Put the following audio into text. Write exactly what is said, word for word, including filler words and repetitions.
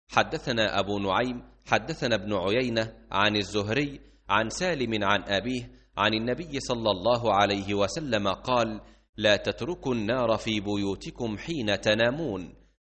حدثنا أبو نعيم حدثنا ابن عيينة عن الزهري عن سالم عن أبيه عن النبي صلى الله عليه وسلم قال: لا تتركوا النار في بيوتكم حين تنامون،